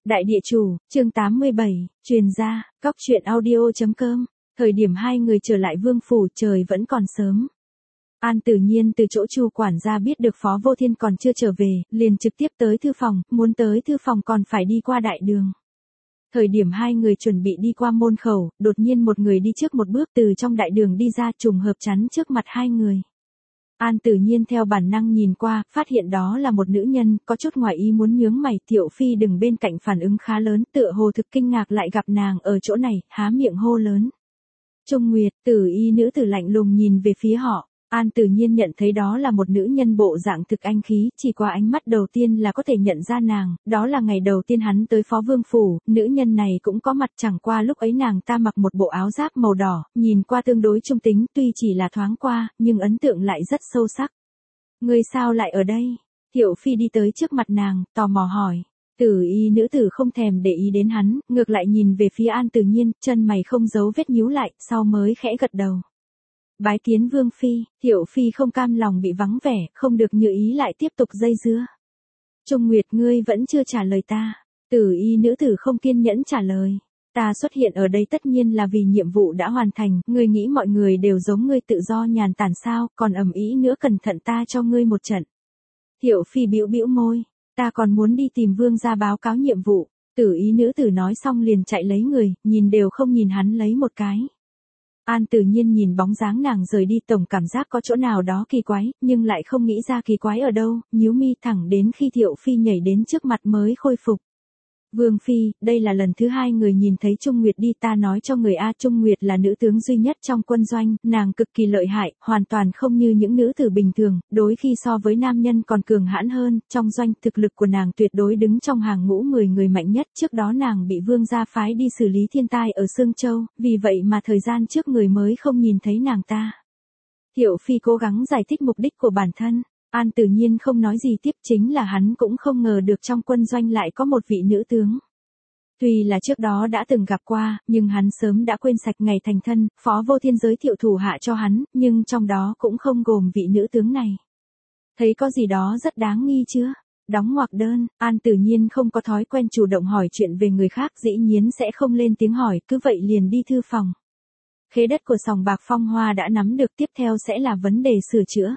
Đại địa chủ, chương 87, truyền ra, cóc truyện audio.com. Thời điểm hai người trở lại vương phủ trời vẫn còn sớm. An Tử Nhiên từ chỗ Chu quản gia biết được Phó Vô Thiên còn chưa trở về, liền trực tiếp tới thư phòng, muốn tới thư phòng còn phải đi qua đại đường. Thời điểm hai người chuẩn bị đi qua môn khẩu, đột nhiên một người đi trước một bước từ trong đại đường đi ra trùng hợp chắn trước mặt hai người. An Tử Nhiên theo bản năng nhìn qua, phát hiện đó là một nữ nhân, có chút ngoài ý muốn nhướng mày. Tiểu Phi đứng bên cạnh phản ứng khá lớn, tựa hồ thực kinh ngạc lại gặp nàng ở chỗ này, há miệng hô lớn. Trung Nguyệt, Tử Y nữ tử lạnh lùng nhìn về phía họ. An Tử Nhiên nhận thấy đó là một nữ nhân bộ dạng thực anh khí, chỉ qua ánh mắt đầu tiên là có thể nhận ra nàng, đó là ngày đầu tiên hắn tới Phó Vương Phủ, nữ nhân này cũng có mặt, chẳng qua lúc ấy nàng ta mặc một bộ áo giáp màu đỏ, nhìn qua tương đối trung tính, tuy chỉ là thoáng qua, nhưng ấn tượng lại rất sâu sắc. Ngươi sao lại ở đây? Tiểu Phi đi tới trước mặt nàng, tò mò hỏi. Tử Y nữ tử không thèm để ý đến hắn, ngược lại nhìn về phía An Tử Nhiên, chân mày không giấu vết nhíu lại, sau mới khẽ gật đầu. Bái kiến Vương Phi, Tiểu Phi không cam lòng bị vắng vẻ, không được như ý lại tiếp tục dây dưa. Trung Nguyệt, ngươi vẫn chưa trả lời ta. Tử Y nữ tử không kiên nhẫn trả lời. Ta xuất hiện ở đây tất nhiên là vì nhiệm vụ đã hoàn thành, ngươi nghĩ mọi người đều giống ngươi tự do nhàn tản sao, còn ầm ĩ nữa, cẩn thận ta cho ngươi một trận. Tiểu Phi bĩu bĩu môi, ta còn muốn đi tìm Vương gia báo cáo nhiệm vụ. Tử Y nữ tử nói xong liền chạy lấy người, nhìn đều không nhìn hắn lấy một cái. An Tử Nhiên nhìn bóng dáng nàng rời đi, tổng cảm giác có chỗ nào đó kỳ quái, nhưng lại không nghĩ ra kỳ quái ở đâu, nhíu mi thẳng đến khi Tiểu Phi nhảy đến trước mặt mới khôi phục. Vương Phi, đây là lần thứ hai người nhìn thấy Trung Nguyệt đi, ta nói cho người A, Trung Nguyệt là nữ tướng duy nhất trong quân doanh, nàng cực kỳ lợi hại, hoàn toàn không như những nữ tử bình thường, đôi khi so với nam nhân còn cường hãn hơn, trong doanh thực lực của nàng tuyệt đối đứng trong hàng ngũ 10 người mạnh nhất, trước đó nàng bị Vương gia phái đi xử lý thiên tai ở Sương Châu, vì vậy mà thời gian trước người mới không nhìn thấy nàng ta. Tiểu Phi cố gắng giải thích mục đích của bản thân. An Tử Nhiên không nói gì tiếp, chính là hắn cũng không ngờ được trong quân doanh lại có một vị nữ tướng. Tuy là trước đó đã từng gặp qua, nhưng hắn sớm đã quên sạch ngày thành thân, Phó Vô Thiên giới thiệu thủ hạ cho hắn, nhưng trong đó cũng không gồm vị nữ tướng này. Thấy có gì đó rất đáng nghi chưa? Đóng ngoặc đơn, An Tử Nhiên không có thói quen chủ động hỏi chuyện về người khác, dĩ nhiên sẽ không lên tiếng hỏi, cứ vậy liền đi thư phòng. Khế đất của sòng bạc Phong Hoa đã nắm được, tiếp theo sẽ là vấn đề sửa chữa.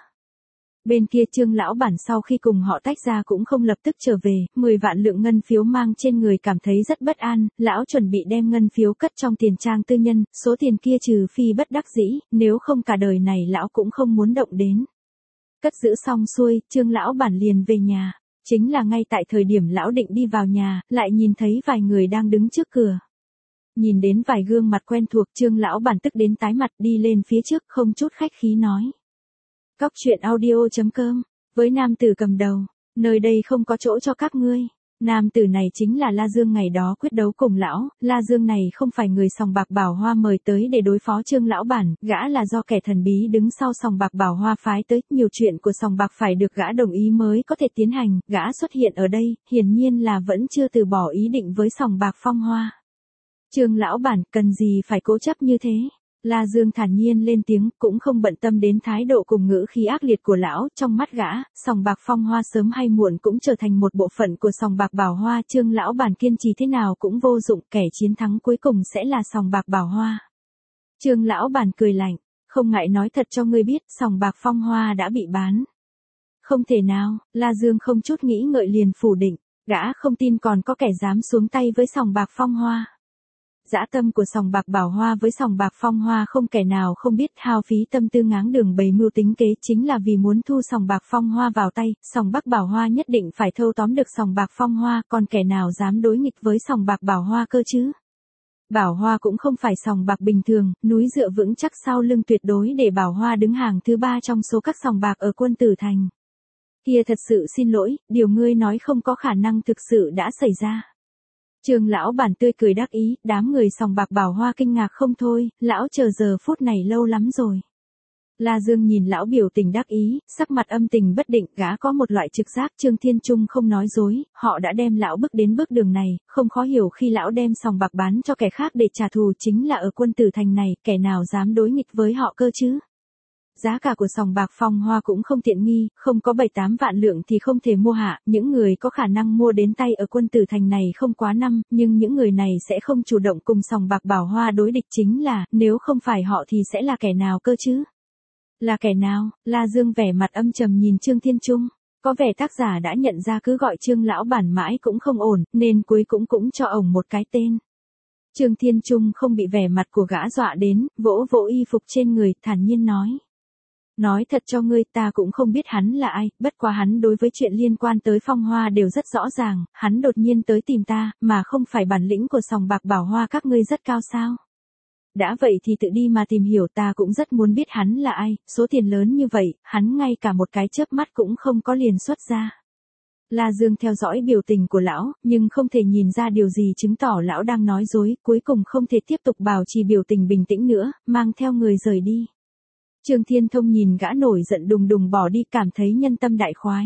Bên kia Trương lão bản sau khi cùng họ tách ra cũng không lập tức trở về, 10 vạn lượng ngân phiếu mang trên người cảm thấy rất bất an, lão chuẩn bị đem ngân phiếu cất trong tiền trang tư nhân, số tiền kia trừ phi bất đắc dĩ, nếu không cả đời này lão cũng không muốn động đến. Cất giữ xong xuôi, Trương lão bản liền về nhà, chính là ngay tại thời điểm lão định đi vào nhà, lại nhìn thấy vài người đang đứng trước cửa. Nhìn đến vài gương mặt quen thuộc, Trương lão bản tức đến tái mặt, đi lên phía trước không chút khách khí nói. Cóc truyện audio.com, với nam tử cầm đầu, nơi đây không có chỗ cho các ngươi. Nam tử này chính là La Dương ngày đó quyết đấu cùng lão, La Dương này không phải người sòng bạc Bảo Hoa mời tới để đối phó Trương lão bản, gã là do kẻ thần bí đứng sau sòng bạc Bảo Hoa phái tới, nhiều chuyện của sòng bạc phải được gã đồng ý mới có thể tiến hành, gã xuất hiện ở đây, hiển nhiên là vẫn chưa từ bỏ ý định với sòng bạc Phong Hoa. Trương lão bản, cần gì phải cố chấp như thế? La Dương thản nhiên lên tiếng, cũng không bận tâm đến thái độ cùng ngữ khí ác liệt của lão, trong mắt gã, sòng bạc Phong Hoa sớm hay muộn cũng trở thành một bộ phận của sòng bạc Bảo Hoa, Trương lão bản kiên trì thế nào cũng vô dụng, kẻ chiến thắng cuối cùng sẽ là sòng bạc Bảo Hoa. Trương lão bản cười lạnh, không ngại nói thật cho ngươi biết, sòng bạc Phong Hoa đã bị bán. Không thể nào, La Dương không chút nghĩ ngợi liền phủ định, gã không tin còn có kẻ dám xuống tay với sòng bạc Phong Hoa. Dã tâm của sòng bạc Bảo Hoa với sòng bạc Phong Hoa không kẻ nào không biết, hao phí tâm tư ngáng đường bày mưu tính kế chính là vì muốn thu sòng bạc Phong Hoa vào tay, sòng bạc Bảo Hoa nhất định phải thâu tóm được sòng bạc Phong Hoa, còn kẻ nào dám đối nghịch với sòng bạc Bảo Hoa cơ chứ? Bảo Hoa cũng không phải sòng bạc bình thường, núi dựa vững chắc sau lưng tuyệt đối để Bảo Hoa đứng hàng thứ 3 trong số các sòng bạc ở Quân Tử Thành. Kia thật sự xin lỗi, điều ngươi nói không có khả năng thực sự đã xảy ra. Trương lão bản tươi cười đắc ý, đám người sòng bạc Bảo Hoa kinh ngạc không thôi, lão chờ giờ phút này lâu lắm rồi. La Dương nhìn lão biểu tình đắc ý, sắc mặt âm tình bất định, gã có một loại trực giác Trương Thiên Trung không nói dối, họ đã đem lão bước đến bước đường này, không khó hiểu khi lão đem sòng bạc bán cho kẻ khác để trả thù, chính là ở Quân Tử Thành này, kẻ nào dám đối nghịch với họ cơ chứ? giá cả của sòng bạc Phong Hoa cũng không tiện nghi, không có 7-8 vạn lượng thì không thể mua hạ, những người có khả năng mua đến tay ở Quân Tử Thành này không quá năm, nhưng những người này sẽ không chủ động cùng sòng bạc Bảo Hoa đối địch, chính là, nếu không phải họ thì sẽ là kẻ nào cơ chứ? Là kẻ nào? La Dương vẻ mặt âm trầm nhìn Trương Thiên Trung. Có vẻ tác giả đã nhận ra cứ gọi Trương lão bản mãi cũng không ổn, nên cuối cũng cho ổng một cái tên. Trương Thiên Trung không bị vẻ mặt của gã dọa đến, vỗ vỗ y phục trên người, thản nhiên nói. Nói thật cho ngươi, ta cũng không biết hắn là ai, bất quá hắn đối với chuyện liên quan tới Phong Hoa đều rất rõ ràng, hắn đột nhiên tới tìm ta, mà không phải bản lĩnh của sòng bạc Bảo Hoa các ngươi rất cao sao? Đã vậy thì tự đi mà tìm hiểu, ta cũng rất muốn biết hắn là ai, số tiền lớn như vậy, hắn ngay cả một cái chớp mắt cũng không có liền xuất ra. La Dương theo dõi biểu tình của lão, nhưng không thể nhìn ra điều gì chứng tỏ lão đang nói dối, cuối cùng không thể tiếp tục bảo trì biểu tình bình tĩnh nữa, mang theo người rời đi. Trương Thiên Thông nhìn gã nổi giận đùng đùng bỏ đi, cảm thấy nhân tâm đại khoái.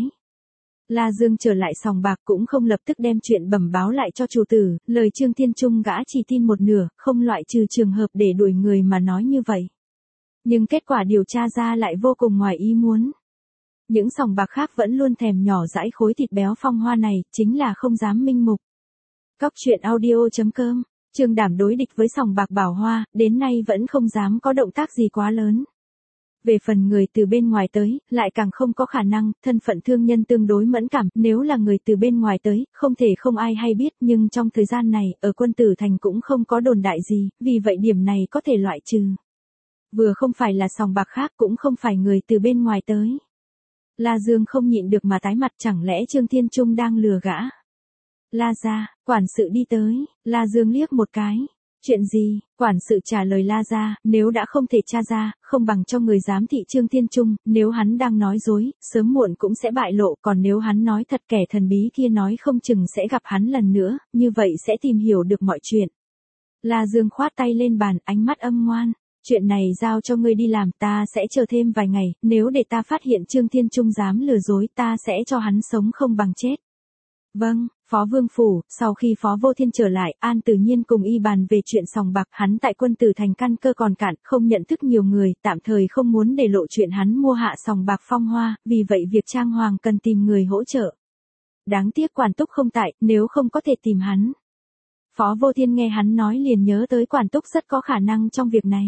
La Dương trở lại sòng bạc cũng không lập tức đem chuyện bẩm báo lại cho chủ tử, lời Trương Thiên Trung gã chỉ tin một nửa, không loại trừ trường hợp để đuổi người mà nói như vậy. Nhưng kết quả điều tra ra lại vô cùng ngoài ý muốn. Những sòng bạc khác vẫn luôn thèm nhỏ dãi khối thịt béo Phong Hoa này, chính là không dám minh mục. Cóc truyện audio.com, Trương Đảm đối địch với sòng bạc Bảo Hoa, đến nay vẫn không dám có động tác gì quá lớn. Về phần người từ bên ngoài tới, lại càng không có khả năng, thân phận thương nhân tương đối mẫn cảm, nếu là người từ bên ngoài tới, không thể không ai hay biết, nhưng trong thời gian này, ở Quân Tử Thành cũng không có đồn đại gì, vì vậy điểm này có thể loại trừ. Vừa không phải là sòng bạc khác, cũng không phải người từ bên ngoài tới. La Dương không nhịn được mà tái mặt, chẳng lẽ Trương Thiên Trung đang lừa gã? La gia, quản sự đi tới, La Dương liếc một cái. Chuyện gì? Quản sự trả lời La gia, nếu đã không thể tra ra, không bằng cho người giám thị Trương Thiên Trung, nếu hắn đang nói dối, sớm muộn cũng sẽ bại lộ, còn nếu hắn nói thật, kẻ thần bí kia nói không chừng sẽ gặp hắn lần nữa, như vậy sẽ tìm hiểu được mọi chuyện. La Dương khoát tay lên bàn, ánh mắt âm ngoan. Chuyện này giao cho ngươi đi làm, ta sẽ chờ thêm vài ngày, nếu để ta phát hiện Trương Thiên Trung dám lừa dối, ta sẽ cho hắn sống không bằng chết. Vâng, Phó Vương Phủ, sau khi Phó Vô Thiên trở lại, An Tử Nhiên cùng y bàn về chuyện sòng bạc, hắn tại Quân Tử Thành căn cơ còn cạn, không nhận thức nhiều người, tạm thời không muốn để lộ chuyện hắn mua hạ sòng bạc Phong Hoa, vì vậy việc trang hoàng cần tìm người hỗ trợ. Đáng tiếc Quản Túc không tại, nếu không có thể tìm hắn. Phó Vô Thiên nghe hắn nói liền nhớ tới Quản Túc rất có khả năng trong việc này.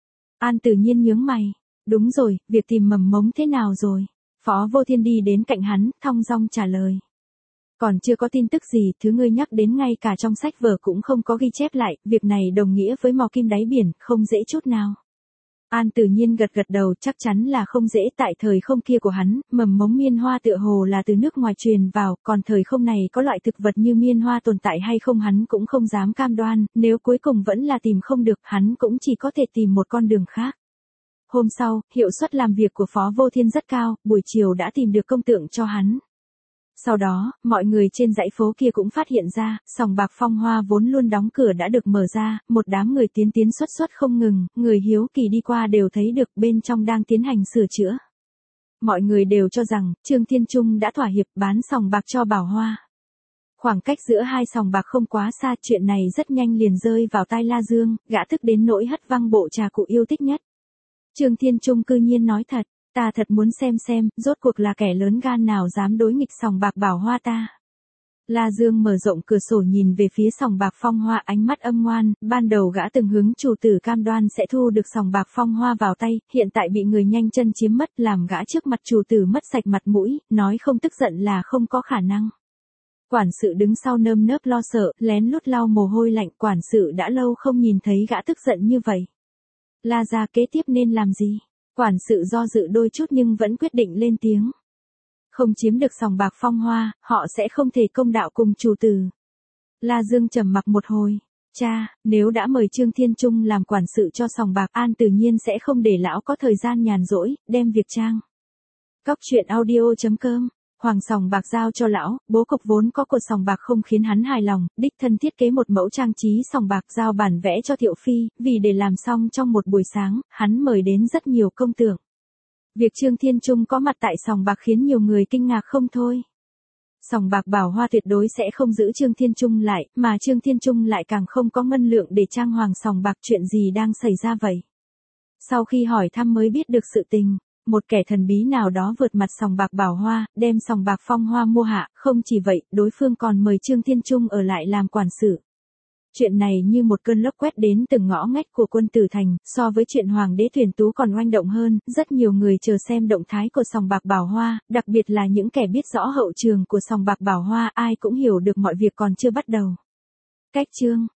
An Tử Nhiên nhướng mày. Đúng rồi, việc tìm mầm mống thế nào rồi? Phó Vô Thiên đi đến cạnh hắn, thong dong trả lời. Còn chưa có tin tức gì, thứ ngươi nhắc đến ngay cả trong sách vở cũng không có ghi chép lại, việc này đồng nghĩa với mò kim đáy biển, không dễ chút nào. An Tử Nhiên gật gật đầu, chắc chắn là không dễ, tại thời không kia của hắn, mầm mống miên hoa tựa hồ là từ nước ngoài truyền vào, còn thời không này có loại thực vật như miên hoa tồn tại hay không hắn cũng không dám cam đoan, nếu cuối cùng vẫn là tìm không được, hắn cũng chỉ có thể tìm một con đường khác. Hôm sau, hiệu suất làm việc của Phó Vô Thiên rất cao, buổi chiều đã tìm được công tượng cho hắn. Sau đó, mọi người trên dãy phố kia cũng phát hiện ra, sòng bạc Phong Hoa vốn luôn đóng cửa đã được mở ra, một đám người tiến xuất không ngừng, người hiếu kỳ đi qua đều thấy được bên trong đang tiến hành sửa chữa. Mọi người đều cho rằng, Trương Thiên Trung đã thỏa hiệp bán sòng bạc cho Bảo Hoa. Khoảng cách giữa hai sòng bạc không quá xa, chuyện này rất nhanh liền rơi vào tai La Dương, gã tức đến nỗi hất văng bộ trà cụ yêu thích nhất. Trương Thiên Trung cư nhiên nói thật. Ta thật muốn xem, rốt cuộc là kẻ lớn gan nào dám đối nghịch sòng bạc Bảo Hoa ta. La Dương mở rộng cửa sổ nhìn về phía sòng bạc Phong Hoa, ánh mắt âm ngoan, ban đầu gã từng hướng chủ tử cam đoan sẽ thu được sòng bạc Phong Hoa vào tay, hiện tại bị người nhanh chân chiếm mất, làm gã trước mặt chủ tử mất sạch mặt mũi, nói không tức giận là không có khả năng. Quản sự đứng sau nơm nớp lo sợ, lén lút lau mồ hôi lạnh, quản sự đã lâu không nhìn thấy gã tức giận như vậy. La gia kế tiếp nên làm gì? Quản sự do dự đôi chút nhưng vẫn quyết định lên tiếng. Không chiếm được sòng bạc Phong Hoa, họ sẽ không thể công đạo cùng chủ tử. La Dương trầm mặc một hồi. Cha, nếu đã mời Trương Thiên Trung làm quản sự cho sòng bạc, An Tử Nhiên sẽ không để lão có thời gian nhàn rỗi, đem việc trang. Cóc truyện audio.com, Hoàng sòng bạc giao cho lão, bố cục vốn có của sòng bạc không khiến hắn hài lòng, đích thân thiết kế một mẫu trang trí sòng bạc giao bản vẽ cho Thiệu Phi, vì để làm xong trong một buổi sáng, hắn mời đến rất nhiều công tượng. Việc Trương Thiên Trung có mặt tại sòng bạc khiến nhiều người kinh ngạc không thôi. Sòng bạc Bảo Hoa tuyệt đối sẽ không giữ Trương Thiên Trung lại, mà Trương Thiên Trung lại càng không có ngân lượng để trang hoàng sòng bạc, chuyện gì đang xảy ra vậy? Sau khi hỏi thăm mới biết được sự tình, một kẻ thần bí nào đó vượt mặt sòng bạc Bảo Hoa, đem sòng bạc Phong Hoa mua hạ, không chỉ vậy, đối phương còn mời Trương Thiên Trung ở lại làm quản sự. Chuyện này như một cơn lốc quét đến từng ngõ ngách của Quân Tử Thành, so với chuyện Hoàng đế tuyển tú còn oanh động hơn, rất nhiều người chờ xem động thái của sòng bạc Bảo Hoa, đặc biệt là những kẻ biết rõ hậu trường của sòng bạc Bảo Hoa, ai cũng hiểu được mọi việc còn chưa bắt đầu. Cách chương